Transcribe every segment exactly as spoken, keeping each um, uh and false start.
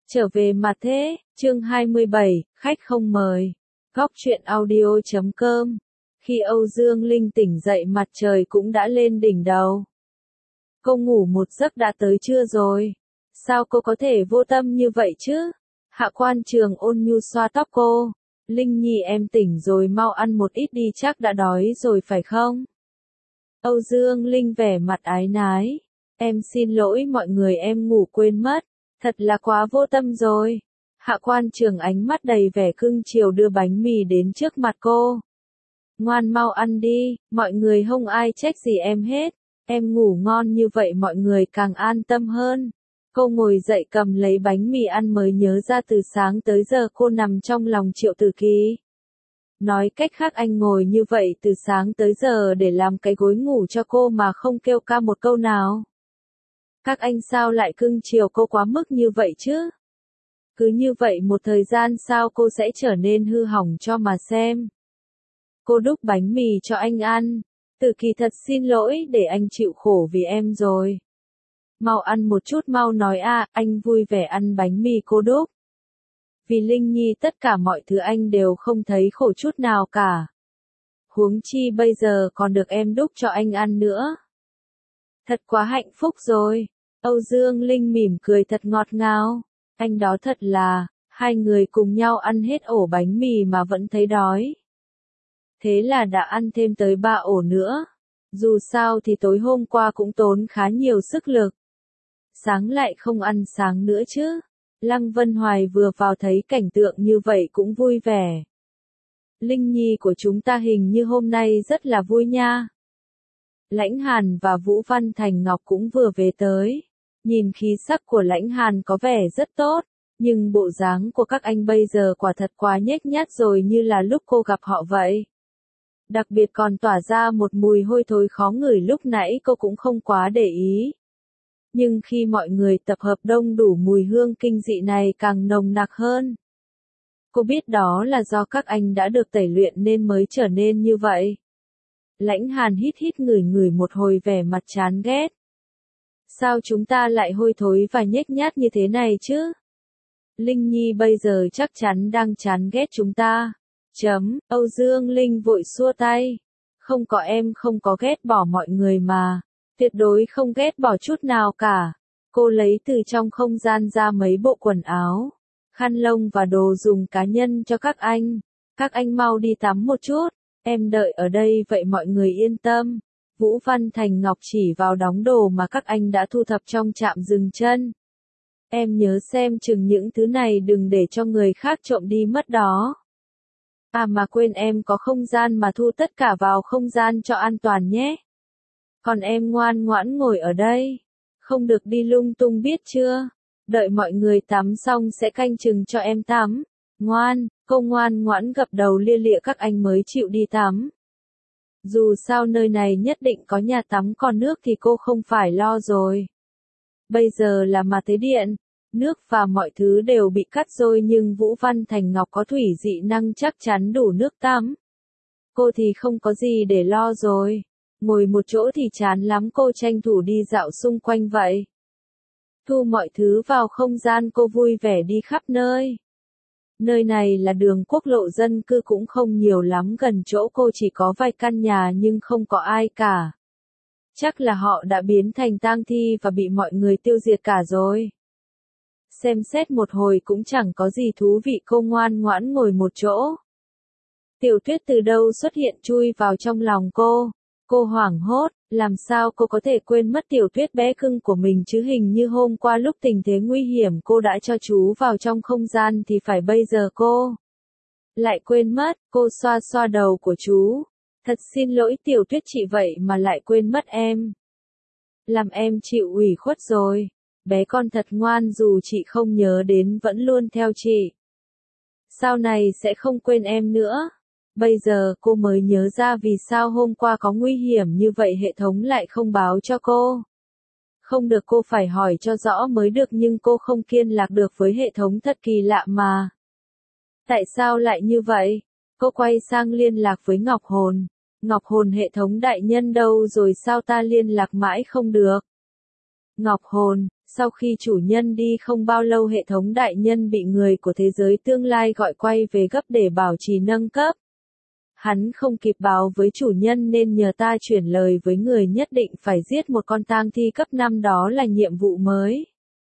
Trở về mà thế, chương hai mươi bảy, khách không mời. Góc truyện audio chấm com. Khi Âu Dương Linh tỉnh dậy mặt trời cũng đã lên đỉnh đầu. Cô ngủ một giấc đã tới trưa rồi. Sao cô có thể vô tâm như vậy chứ? Hạ Quan Trường ôn nhu xoa tóc cô. Linh Nhi em tỉnh rồi, mau ăn một ít đi, chắc đã đói rồi phải không? Âu Dương Linh vẻ mặt áy náy. Em xin lỗi mọi người, em ngủ quên mất. Thật là quá vô tâm rồi. Hạ Quan Trường ánh mắt đầy vẻ cưng chiều đưa bánh mì đến trước mặt cô. Ngoan mau ăn đi, mọi người không ai trách gì em hết. Em ngủ ngon như vậy mọi người càng an tâm hơn. Cô ngồi dậy cầm lấy bánh mì ăn, mới nhớ ra từ sáng tới giờ cô nằm trong lòng Triệu Tử Kỳ. Nói cách khác, anh ngồi như vậy từ sáng tới giờ để làm cái gối ngủ cho cô mà không kêu ca một câu nào. Các anh sao lại cưng chiều cô quá mức như vậy chứ? Cứ như vậy một thời gian sao cô sẽ trở nên hư hỏng cho mà xem. Cô đút bánh mì cho anh ăn. Tử Kỳ thật xin lỗi để anh chịu khổ vì em rồi. Mau ăn một chút, mau nói a, à, anh vui vẻ ăn bánh mì cô đút. Vì Linh Nhi tất cả mọi thứ anh đều không thấy khổ chút nào cả. Huống chi bây giờ còn được em đút cho anh ăn nữa. Thật quá hạnh phúc rồi. Âu Dương Linh mỉm cười thật ngọt ngào. Anh đó thật là, hai người cùng nhau ăn hết ổ bánh mì mà vẫn thấy đói. Thế là đã ăn thêm tới ba ổ nữa. Dù sao thì tối hôm qua cũng tốn khá nhiều sức lực. Sáng lại không ăn sáng nữa chứ. Lăng Vân Hoài vừa vào thấy cảnh tượng như vậy cũng vui vẻ. Linh Nhi của chúng ta hình như hôm nay rất là vui nha. Lãnh Hàn và Vũ Văn Thành Ngọc cũng vừa về tới. Nhìn khí sắc của Lãnh Hàn có vẻ rất tốt, nhưng bộ dáng của các anh bây giờ quả thật quá nhếch nhác rồi, như là lúc cô gặp họ vậy. Đặc biệt còn tỏa ra một mùi hôi thối khó ngửi, lúc nãy cô cũng không quá để ý. Nhưng khi mọi người tập hợp đông đủ, mùi hương kinh dị này càng nồng nặc hơn. Cô biết đó là do các anh đã được tẩy luyện nên mới trở nên như vậy. Lãnh Hàn hít hít ngửi ngửi một hồi, vẻ mặt chán ghét. Sao chúng ta lại hôi thối và nhếch nhác như thế này chứ? Linh Nhi bây giờ chắc chắn đang chán ghét chúng ta. Chấm, Âu Dương Linh vội xua tay. Không có, em không có ghét bỏ mọi người mà. Tuyệt đối không ghét bỏ chút nào cả. Cô lấy từ trong không gian ra mấy bộ quần áo, khăn lông và đồ dùng cá nhân cho các anh. Các anh mau đi tắm một chút. Em đợi ở đây vậy mọi người yên tâm. Vũ Văn Thành Ngọc chỉ vào đống đồ mà các anh đã thu thập trong trạm dừng chân. Em nhớ xem chừng những thứ này đừng để cho người khác trộm đi mất đó. À mà quên, em có không gian mà thu tất cả vào không gian cho an toàn nhé. Còn em ngoan ngoãn ngồi ở đây. Không được đi lung tung biết chưa? Đợi mọi người tắm xong sẽ canh chừng cho em tắm. Ngoan, cô ngoan ngoãn gật đầu lia lịa các anh mới chịu đi tắm. Dù sao nơi này nhất định có nhà tắm, còn nước thì cô không phải lo rồi. Bây giờ là mà thế điện, nước và mọi thứ đều bị cắt rồi, nhưng Vũ Văn Thành Ngọc có thủy dị năng chắc chắn đủ nước tắm. Cô thì không có gì để lo rồi. Ngồi một chỗ thì chán lắm, cô tranh thủ đi dạo xung quanh vậy. Thu mọi thứ vào không gian, cô vui vẻ đi khắp nơi. Nơi này là đường quốc lộ, dân cư cũng không nhiều lắm, gần chỗ cô chỉ có vài căn nhà nhưng không có ai cả. Chắc là họ đã biến thành tang thi và bị mọi người tiêu diệt cả rồi. Xem xét một hồi cũng chẳng có gì thú vị, cô ngoan ngoãn ngồi một chỗ. Tiểu Tuyết từ đâu xuất hiện chui vào trong lòng cô. Cô hoảng hốt, làm sao cô có thể quên mất Tiểu Tuyết bé cưng của mình chứ, hình như hôm qua lúc tình thế nguy hiểm cô đã cho chú vào trong không gian thì phải, bây giờ cô lại quên mất. Cô xoa xoa đầu của chú. Thật xin lỗi Tiểu Tuyết chị, vậy mà lại quên mất em. Làm em chịu ủy khuất rồi. Bé con thật ngoan, dù chị không nhớ đến vẫn luôn theo chị. Sau này sẽ không quên em nữa. Bây giờ cô mới nhớ ra vì sao hôm qua có nguy hiểm như vậy hệ thống lại không báo cho cô. Không được, cô phải hỏi cho rõ mới được, nhưng cô không liên lạc được với hệ thống, thật kỳ lạ mà. Tại sao lại như vậy? Cô quay sang liên lạc với Ngọc Hồn. Ngọc Hồn, hệ thống đại nhân đâu rồi, sao ta liên lạc mãi không được? Ngọc Hồn, Sau khi chủ nhân đi không bao lâu hệ thống đại nhân bị người của thế giới tương lai gọi quay về gấp để bảo trì nâng cấp. Hắn không kịp báo với chủ nhân nên nhờ ta chuyển lời với người nhất định phải giết một con tang thi cấp năm, đó là nhiệm vụ mới.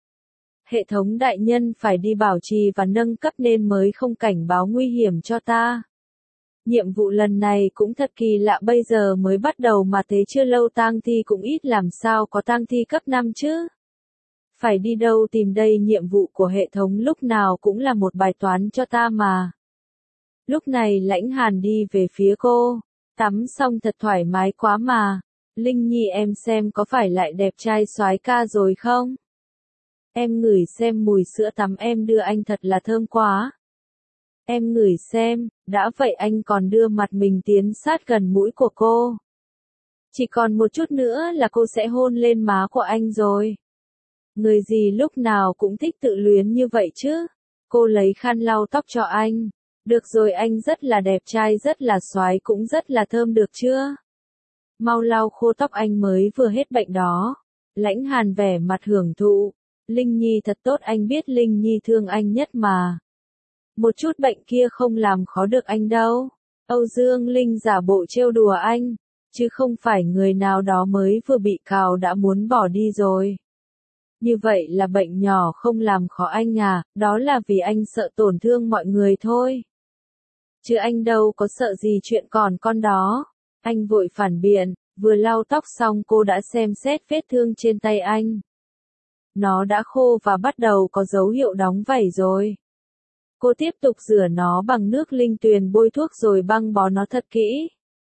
Hệ thống đại nhân phải đi bảo trì và nâng cấp nên mới không cảnh báo nguy hiểm cho ta. Nhiệm vụ lần này cũng thật kỳ lạ, bây giờ mới bắt đầu mà thế chưa lâu tang thi cũng ít, làm sao có tang thi cấp năm chứ? Phải đi đâu tìm đây, nhiệm vụ của hệ thống lúc nào cũng là một bài toán cho ta mà. Lúc này Lãnh Hàn đi về phía cô, tắm xong thật thoải mái quá mà. Linh Nhi em xem có phải lại đẹp trai soái ca rồi không? Em ngửi xem mùi sữa tắm em đưa anh thật là thơm quá. Em ngửi xem, đã vậy anh còn đưa mặt mình tiến sát gần mũi của cô. Chỉ còn một chút nữa là cô sẽ hôn lên má của anh rồi. Người gì lúc nào cũng thích tự luyến như vậy chứ? Cô lấy khăn lau tóc cho anh. Được rồi, anh rất là đẹp trai, rất là soái, cũng rất là thơm, được chưa? Mau lau khô tóc anh mới vừa hết bệnh đó. Lãnh Hàn vẻ mặt hưởng thụ. Linh Nhi thật tốt, anh biết Linh Nhi thương anh nhất mà. Một chút bệnh kia không làm khó được anh đâu. Âu Dương Linh giả bộ trêu đùa anh, chứ không phải người nào đó mới vừa bị cào đã muốn bỏ đi rồi. Như vậy là bệnh nhỏ không làm khó anh à, đó là vì anh sợ tổn thương mọi người thôi. Chứ anh đâu có sợ gì chuyện còn con đó. Anh vội phản biện, vừa lau tóc xong cô đã xem xét vết thương trên tay anh. Nó đã khô và bắt đầu có dấu hiệu đóng vảy rồi. Cô tiếp tục rửa nó bằng nước linh tuyền, bôi thuốc rồi băng bó nó thật kỹ.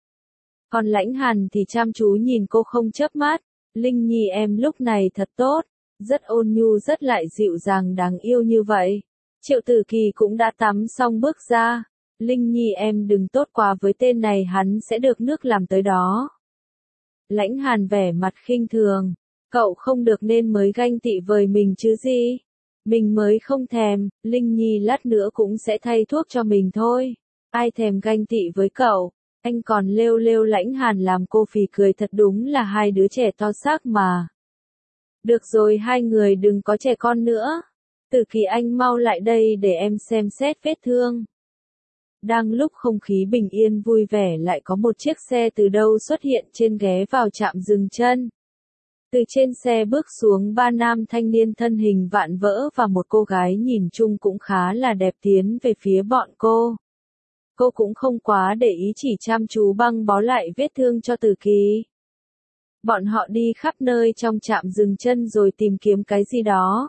Còn Lãnh Hàn thì chăm chú nhìn cô không chớp mắt. Linh Nhi em lúc này thật tốt, rất ôn nhu, rất lại dịu dàng đáng yêu như vậy. Triệu Tử Kỳ cũng đã tắm xong bước ra. Linh Nhi em đừng tốt quá với tên này, hắn sẽ được nước làm tới đó. Lãnh Hàn vẻ mặt khinh thường. Cậu không được nên mới ganh tị với mình chứ gì. Mình mới không thèm, Linh Nhi lát nữa cũng sẽ thay thuốc cho mình thôi. Ai thèm ganh tị với cậu, anh còn lêu lêu. Lãnh Hàn làm cô phì cười, thật đúng là hai đứa trẻ to xác mà. Được rồi, hai người đừng có trẻ con nữa. Tử Kỳ anh mau lại đây để em xem xét vết thương. Đang lúc không khí bình yên vui vẻ lại có một chiếc xe từ đâu xuất hiện trên ghé vào trạm dừng chân. Từ trên xe bước xuống ba nam thanh niên thân hình vạm vỡ và một cô gái nhìn chung cũng khá là đẹp tiến về phía bọn cô. Cô cũng không quá để ý, chỉ chăm chú băng bó lại vết thương cho Tử Kỳ. Bọn họ đi khắp nơi trong trạm dừng chân rồi tìm kiếm cái gì đó.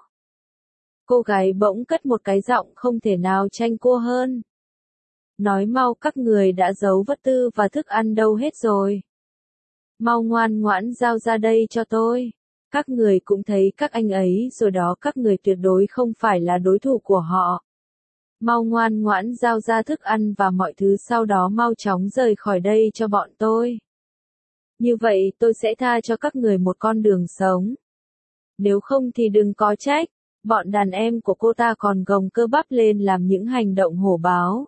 Cô gái bỗng cất một cái giọng không thể nào tranh cua hơn. Nói mau, các người đã giấu vật tư và thức ăn đâu hết rồi? Mau ngoan ngoãn giao ra đây cho tôi. Các người cũng thấy các anh ấy rồi đó, các người tuyệt đối không phải là đối thủ của họ. Mau ngoan ngoãn giao ra thức ăn và mọi thứ, sau đó mau chóng rời khỏi đây cho bọn tôi. Như vậy tôi sẽ tha cho các người một con đường sống. Nếu không thì đừng có trách, bọn đàn em của cô ta còn gồng cơ bắp lên làm những hành động hổ báo.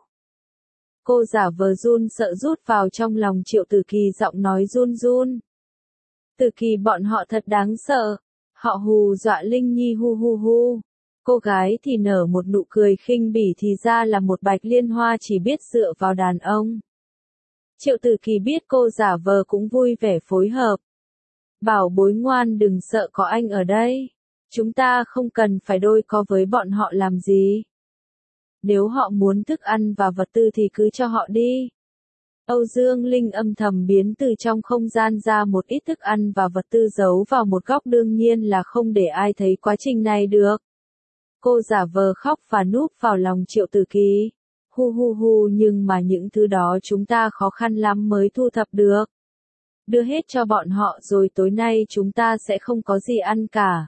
Cô giả vờ run sợ rút vào trong lòng Triệu Tử Kỳ, giọng nói run run. Tử Kỳ, bọn họ thật đáng sợ. Họ hù dọa Linh Nhi, hu hu hu. Cô gái thì nở một nụ cười khinh bỉ, thì ra là một bạch liên hoa chỉ biết dựa vào đàn ông. Triệu Tử Kỳ biết cô giả vờ cũng vui vẻ phối hợp. Bảo bối ngoan, đừng sợ, có anh ở đây. Chúng ta không cần phải đôi co với bọn họ làm gì. Nếu họ muốn thức ăn và vật tư thì cứ cho họ đi. Âu Dương Linh âm thầm biến từ trong không gian ra một ít thức ăn và vật tư giấu vào một góc, đương nhiên là không để ai thấy quá trình này được. Cô giả vờ khóc và núp vào lòng Triệu Tử Kỳ. Hu hu hu, nhưng mà những thứ đó chúng ta khó khăn lắm mới thu thập được. Đưa hết cho bọn họ rồi tối nay chúng ta sẽ không có gì ăn cả.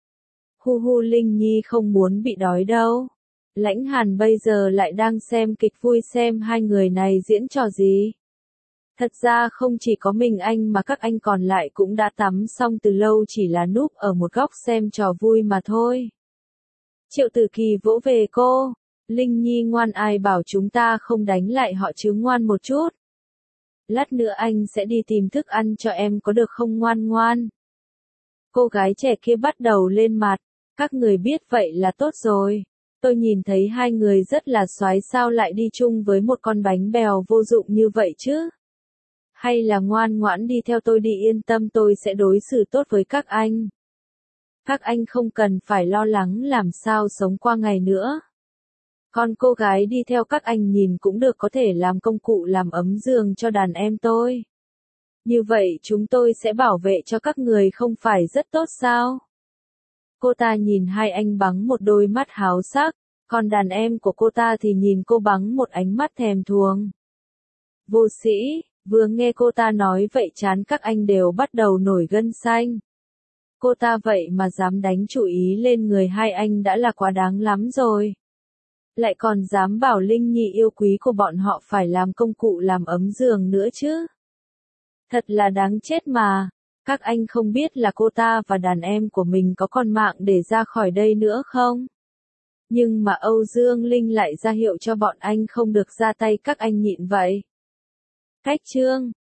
Hu hu, Linh Nhi không muốn bị đói đâu. Lãnh Hàn bây giờ lại đang xem kịch vui xem hai người này diễn trò gì. Thật ra không chỉ có mình anh mà các anh còn lại cũng đã tắm xong từ lâu, chỉ là núp ở một góc xem trò vui mà thôi. Triệu Tử Kỳ vỗ về cô. Linh Nhi ngoan, ai bảo chúng ta không đánh lại họ chứ, ngoan một chút. Lát nữa anh sẽ đi tìm thức ăn cho em có được không, ngoan ngoan. Cô gái trẻ kia bắt đầu lên mặt. Các người biết vậy là tốt rồi. Tôi nhìn thấy hai người rất là soái, sao lại đi chung với một con bánh bèo vô dụng như vậy chứ? Hay là ngoan ngoãn đi theo tôi đi, yên tâm, tôi sẽ đối xử tốt với các anh. Các anh không cần phải lo lắng làm sao sống qua ngày nữa. Con cô gái đi theo các anh nhìn cũng được, có thể làm công cụ làm ấm giường cho đàn em tôi. Như vậy chúng tôi sẽ bảo vệ cho các người, không phải rất tốt sao? Cô ta nhìn hai anh bằng một đôi mắt háo sắc, còn đàn em của cô ta thì nhìn cô bằng một ánh mắt thèm thuồng. Vô sĩ, vừa nghe cô ta nói vậy trán các anh đều bắt đầu nổi gân xanh. Cô ta vậy mà dám đánh chủ ý lên người hai anh đã là quá đáng lắm rồi. Lại còn dám bảo Linh Nhi yêu quý của bọn họ phải làm công cụ làm ấm giường nữa chứ. Thật là đáng chết mà. Các anh không biết là cô ta và đàn em của mình có còn mạng để ra khỏi đây nữa không? Nhưng mà Âu Dương Linh lại ra hiệu cho bọn anh không được ra tay, các anh nhịn vậy. Cách chương